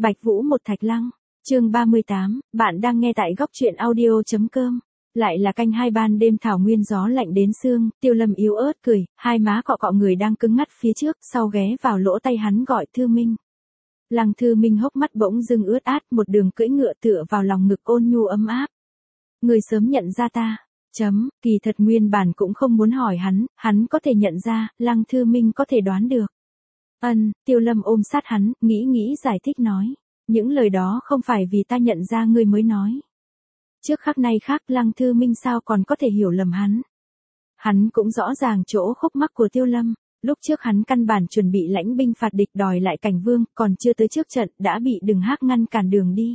Bạch Vũ một Thạch Lăng, chương 38, bạn đang nghe tại góc truyện audio.com. Lại là canh 2 ban đêm thảo nguyên gió lạnh đến xương, Tiêu Lâm yếu ớt cười, hai má cọ cọ người đang cứng ngắt phía trước, sau ghé vào lỗ tay hắn gọi Thư Minh. Lăng Thư Minh hốc mắt bỗng dưng ướt át, một đường cưỡi ngựa tựa vào lòng ngực ôn nhu ấm áp. Người sớm nhận ra ta. Kỳ thật nguyên bản cũng không muốn hỏi hắn có thể nhận ra, Lăng Thư Minh có thể đoán được. Tiêu Lâm ôm sát hắn, nghĩ giải thích nói. Những lời đó không phải vì ta nhận ra ngươi mới nói. Trước khắc nay khác, Lăng Thư Minh sao còn có thể hiểu lầm hắn. Hắn cũng rõ ràng chỗ khúc mắc của Tiêu Lâm. Lúc trước hắn căn bản chuẩn bị lãnh binh phạt địch đòi lại Cảnh Vương, còn chưa tới trước trận, đã bị Đừng Hác ngăn cản đường đi.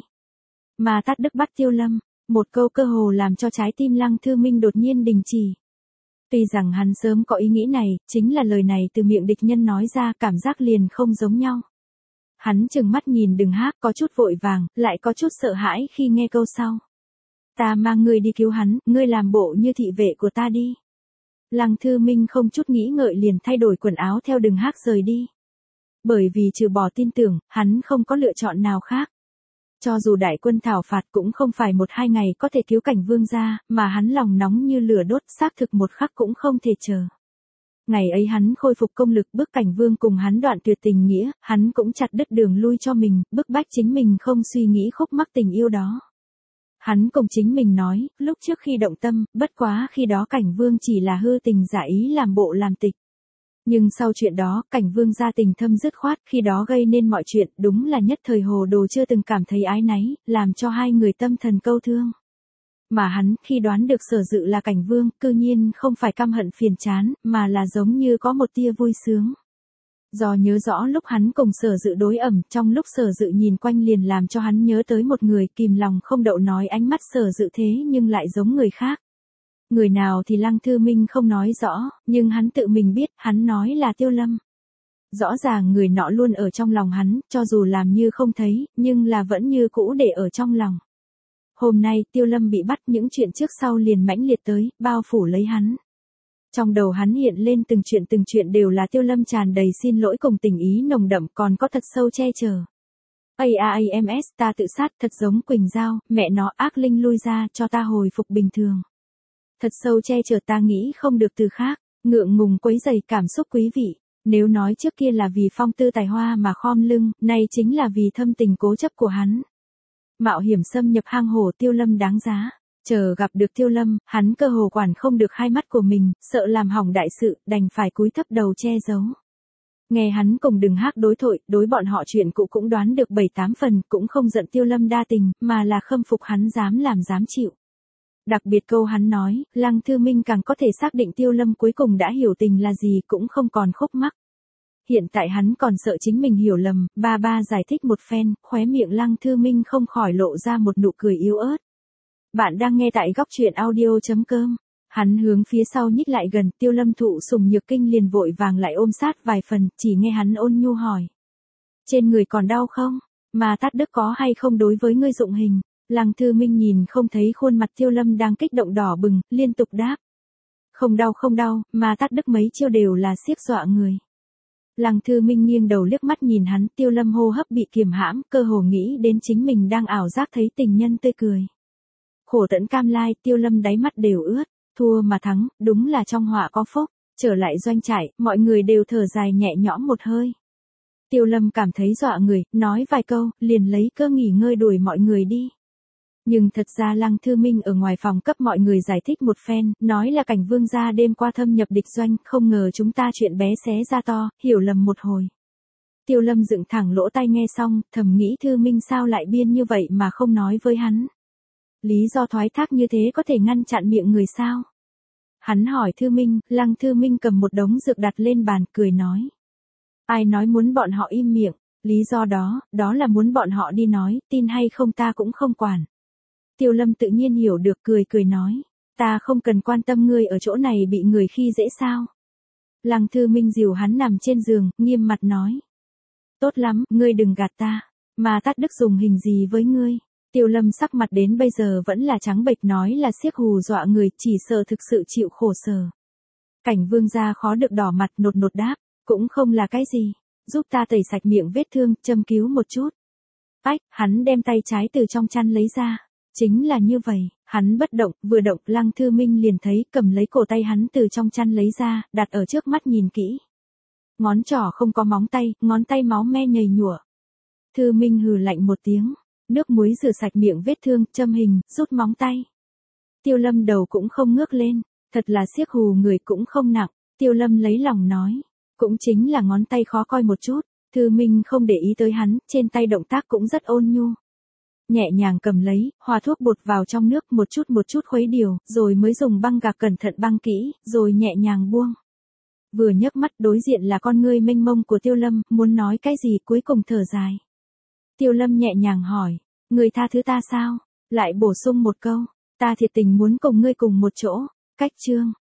Mà Tát Đức bắt Tiêu Lâm, một câu cơ hồ làm cho trái tim Lăng Thư Minh đột nhiên đình chỉ. Tuy rằng hắn sớm có ý nghĩ này, chính là lời này từ miệng địch nhân nói ra, cảm giác liền không giống nhau. Hắn trừng mắt nhìn Đừng Hác, có chút vội vàng, lại có chút sợ hãi khi nghe câu sau. Ta mang ngươi đi cứu hắn, ngươi làm bộ như thị vệ của ta đi. Lăng Thư Minh không chút nghĩ ngợi liền thay đổi quần áo theo Đừng Hác rời đi. Bởi vì trừ bỏ tin tưởng, hắn không có lựa chọn nào khác. Cho dù đại quân thảo phạt cũng không phải 1-2 ngày có thể cứu Cảnh Vương ra, mà hắn lòng nóng như lửa đốt, xác thực một khắc cũng không thể chờ. Ngày ấy hắn khôi phục công lực bức Cảnh Vương cùng hắn đoạn tuyệt tình nghĩa, hắn cũng chặt đứt đường lui cho mình, bức bách chính mình không suy nghĩ khúc mắc tình yêu đó. Hắn cùng chính mình nói, lúc trước khi động tâm, bất quá khi đó Cảnh Vương chỉ là hư tình giả ý làm bộ làm tịch. Nhưng sau chuyện đó, Cảnh Vương ra tình thâm dứt khoát, khi đó gây nên mọi chuyện, đúng là nhất thời hồ đồ chưa từng cảm thấy ái náy, làm cho hai người tâm thần câu thương. Mà hắn, khi đoán được Sở Dự là Cảnh Vương, cư nhiên không phải căm hận phiền chán, mà là giống như có một tia vui sướng. Do nhớ rõ lúc hắn cùng Sở Dự đối ẩm, trong lúc Sở Dự nhìn quanh liền làm cho hắn nhớ tới một người, kìm lòng không đậu nói ánh mắt Sở Dự thế nhưng lại giống người khác. Người nào thì Lăng Thư Minh không nói rõ, nhưng hắn tự mình biết, hắn nói là Tiêu Lâm. Rõ ràng người nọ luôn ở trong lòng hắn, cho dù làm như không thấy, nhưng là vẫn như cũ để ở trong lòng. Hôm nay, Tiêu Lâm bị bắt, những chuyện trước sau liền mãnh liệt tới, bao phủ lấy hắn. Trong đầu hắn hiện lên từng chuyện đều là Tiêu Lâm tràn đầy xin lỗi cùng tình ý nồng đậm, còn có thật sâu che chở. AAMS, ta tự sát, thật giống Quỳnh Giao, mẹ nó, ác linh lui ra, cho ta hồi phục bình thường. Thật sâu che chở, ta nghĩ không được từ khác, ngượng ngùng quấy rầy cảm xúc quý vị. Nếu nói trước kia là vì phong tư tài hoa mà khom lưng, nay chính là vì thâm tình cố chấp của hắn. Mạo hiểm xâm nhập hang hổ, Tiêu Lâm đáng giá. Chờ gặp được Tiêu Lâm, hắn cơ hồ quản không được hai mắt của mình, sợ làm hỏng đại sự, đành phải cúi thấp đầu che giấu. Nghe hắn cùng Đừng Hác đối thoại, đối bọn họ chuyện cũ cũng đoán được 7-8 phần, cũng không giận Tiêu Lâm đa tình, mà là khâm phục hắn dám làm dám chịu. Đặc biệt câu hắn nói, Lăng Thư Minh càng có thể xác định Tiêu Lâm cuối cùng đã hiểu tình là gì, cũng không còn khúc mắc. Hiện tại hắn còn sợ chính mình hiểu lầm, ba giải thích một phen, khóe miệng Lăng Thư Minh không khỏi lộ ra một nụ cười yếu ớt. Bạn đang nghe tại góc truyện audio.com. Hắn hướng phía sau nhích lại gần, Tiêu Lâm thụ sủng nhược kinh liền vội vàng lại ôm sát vài phần, chỉ nghe hắn ôn nhu hỏi. Trên người còn đau không? Mà Tát Đức có hay không đối với ngươi dụng hình? Lăng Thư Minh nhìn không thấy khuôn mặt Tiêu Lâm đang kích động đỏ bừng, liên tục đáp. Không đau, mà Tát Đức mấy chiêu đều là xiếc dọa người. Lăng Thư Minh nghiêng đầu liếc mắt nhìn hắn, Tiêu Lâm hô hấp bị kiềm hãm, cơ hồ nghĩ đến chính mình đang ảo giác thấy tình nhân tươi cười. Khổ tẫn cam lai, Tiêu Lâm đáy mắt đều ướt, thua mà thắng, đúng là trong họa có phúc. Trở lại doanh trại, mọi người đều thở dài nhẹ nhõm một hơi. Tiêu Lâm cảm thấy dọa người, nói vài câu, liền lấy cơ nghỉ ngơi đuổi mọi người đi. Nhưng thật ra Lăng Thư Minh ở ngoài phòng cấp mọi người giải thích một phen, nói là Cảnh Vương gia đêm qua thâm nhập địch doanh, không ngờ chúng ta chuyện bé xé ra to, hiểu lầm một hồi. Tiêu Lâm dựng thẳng lỗ tai nghe xong, thầm nghĩ Thư Minh sao lại biên như vậy mà không nói với hắn. Lý do thoái thác như thế có thể ngăn chặn miệng người sao? Hắn hỏi Thư Minh, Lăng Thư Minh cầm một đống dược đặt lên bàn, cười nói. Ai nói muốn bọn họ im miệng, lý do đó là muốn bọn họ đi nói, tin hay không ta cũng không quản. Tiêu Lâm tự nhiên hiểu được, cười nói. Ta không cần quan tâm ngươi ở chỗ này bị người khi dễ sao. Lăng Thư Minh dìu hắn nằm trên giường, nghiêm mặt nói. Tốt lắm, ngươi đừng gạt ta. Mà Tát Đức dùng hình gì với ngươi? Tiêu Lâm sắc mặt đến bây giờ vẫn là trắng bệch, nói là xiếc hù dọa người, chỉ sợ thực sự chịu khổ sở. Cảnh Vương gia khó được đỏ mặt, nột đáp. Cũng không là cái gì. Giúp ta tẩy sạch miệng vết thương, châm cứu một chút. Ách, hắn đem tay trái từ trong chăn lấy ra. Chính là như vậy, hắn bất động, vừa động, Lăng Thư Minh liền thấy, cầm lấy cổ tay hắn từ trong chăn lấy ra, đặt ở trước mắt nhìn kỹ. Ngón trỏ không có móng tay, ngón tay máu me nhầy nhụa. Thư Minh hừ lạnh một tiếng, nước muối rửa sạch miệng vết thương, châm hình, rút móng tay. Tiêu Lâm đầu cũng không ngước lên, thật là siếc hù người cũng không nặng. Tiêu Lâm lấy lòng nói, cũng chính là ngón tay khó coi một chút. Thư Minh không để ý tới hắn, trên tay động tác cũng rất ôn nhu. Nhẹ nhàng cầm lấy, hòa thuốc bột vào trong nước một chút khuấy đều, rồi mới dùng băng gạc cẩn thận băng kỹ, rồi nhẹ nhàng buông. Vừa nhấc mắt đối diện là con ngươi mênh mông của Tiêu Lâm, muốn nói cái gì cuối cùng thở dài. Tiêu Lâm nhẹ nhàng hỏi, người tha thứ ta sao? Lại bổ sung một câu, ta thiệt tình muốn cùng ngươi cùng một chỗ. Cách chương